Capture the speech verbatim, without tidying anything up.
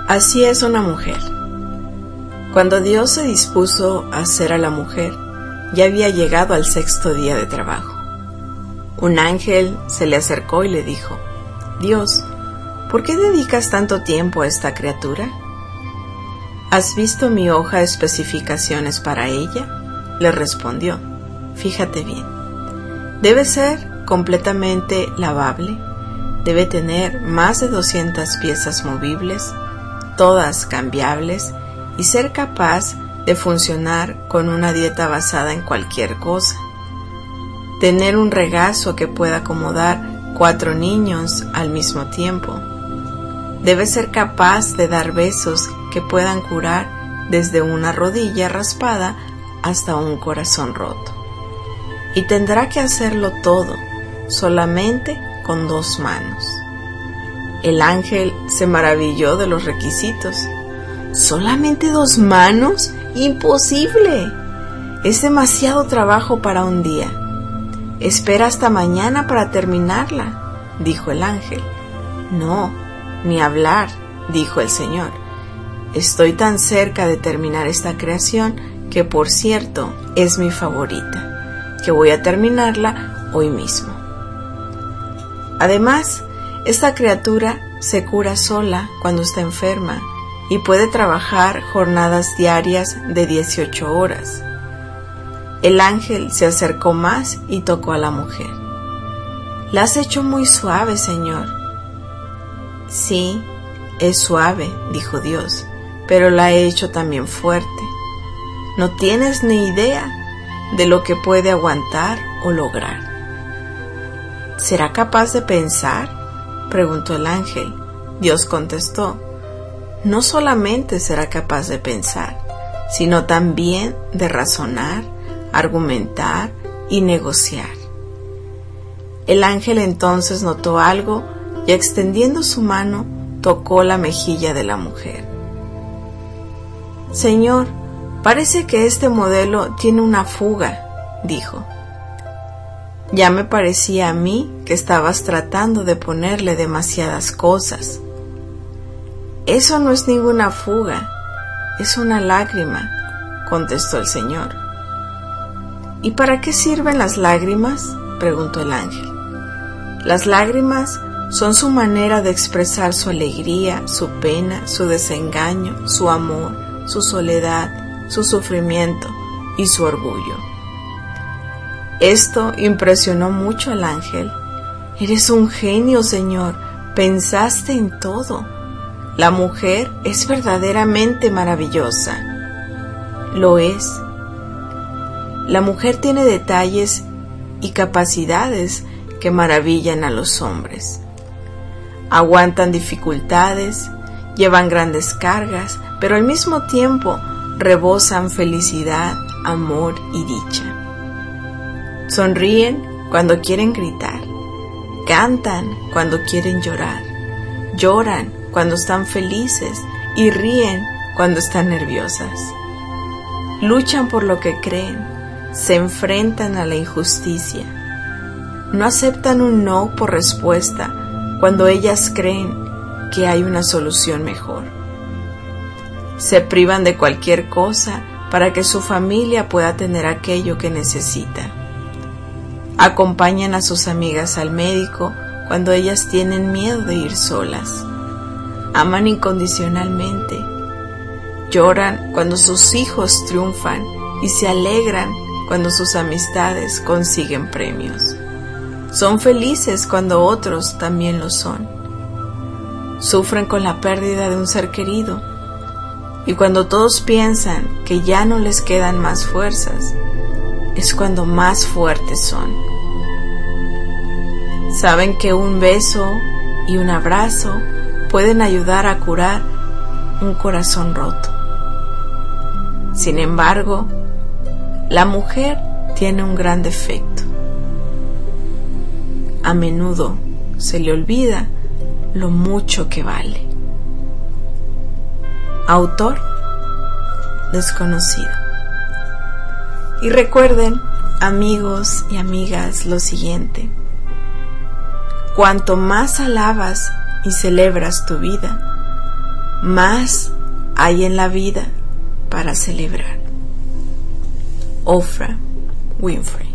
Así es una mujer. Cuando Dios se dispuso a hacer a la mujer, ya había llegado al sexto día de trabajo. Un ángel se le acercó y le dijo: Dios, ¿por qué dedicas tanto tiempo a esta criatura? ¿Has visto mi hoja de especificaciones para ella? Le respondió: Fíjate bien. Debe ser completamente lavable, debe tener más de doscientas piezas movibles, todas cambiables, y ser capaz de funcionar con una dieta basada en cualquier cosa. Tener un regazo que pueda acomodar cuatro niños al mismo tiempo. Debe ser capaz de dar besos que puedan curar desde una rodilla raspada hasta un corazón roto. Y tendrá que hacerlo todo, solamente con dos manos. El ángel se maravilló de los requisitos. ¿Solamente dos manos? ¡Imposible! Es demasiado trabajo para un día. Espera hasta mañana para terminarla, dijo el ángel. No, ni hablar, dijo el Señor. Estoy tan cerca de terminar esta creación que, por cierto, es mi favorita, que voy a terminarla hoy mismo. Además, esta criatura se cura sola cuando está enferma y puede trabajar jornadas diarias de dieciocho horas. El ángel se acercó más y tocó a la mujer. «La has hecho muy suave, Señor». «Sí, es suave», dijo Dios, «pero la he hecho también fuerte. No tienes ni idea de lo que puede aguantar o lograr». «¿Será capaz de pensar?», preguntó el ángel. Dios contestó: «No solamente será capaz de pensar, sino también de razonar, argumentar y negociar». El ángel entonces notó algo y, extendiendo su mano, tocó la mejilla de la mujer. «Señor, parece que este modelo tiene una fuga», dijo. «Ya me parecía a mí que estabas tratando de ponerle demasiadas cosas». «Eso no es ninguna fuga, es una lágrima», contestó el Señor. «¿Y para qué sirven las lágrimas?», preguntó el ángel. «Las lágrimas son su manera de expresar su alegría, su pena, su desengaño, su amor, su soledad, su sufrimiento y su orgullo». Esto impresionó mucho al ángel. «Eres un genio, Señor, pensaste en todo. La mujer es verdaderamente maravillosa». Lo es. La mujer tiene detalles y capacidades que maravillan a los hombres. Aguantan dificultades, llevan grandes cargas, pero al mismo tiempo rebosan felicidad, amor y dicha. Sonríen cuando quieren gritar, cantan cuando quieren llorar, lloran cuando están felices y ríen cuando están nerviosas. Luchan por lo que creen, se enfrentan a la injusticia. No aceptan un no por respuesta cuando ellas creen que hay una solución mejor. Se privan de cualquier cosa para que su familia pueda tener aquello que necesita. Acompañan a sus amigas al médico cuando ellas tienen miedo de ir solas. Aman incondicionalmente. Lloran cuando sus hijos triunfan y se alegran cuando sus amistades consiguen premios. Son felices cuando otros también lo son. Sufren con la pérdida de un ser querido. Y cuando todos piensan que ya no les quedan más fuerzas, es cuando más fuertes son. Saben que un beso y un abrazo pueden ayudar a curar un corazón roto. Sin embargo, la mujer tiene un gran defecto. A menudo se le olvida lo mucho que vale. Autor desconocido. Y recuerden, amigos y amigas, lo siguiente: cuanto más alabas y celebras tu vida, más hay en la vida para celebrar. Oprah Winfrey.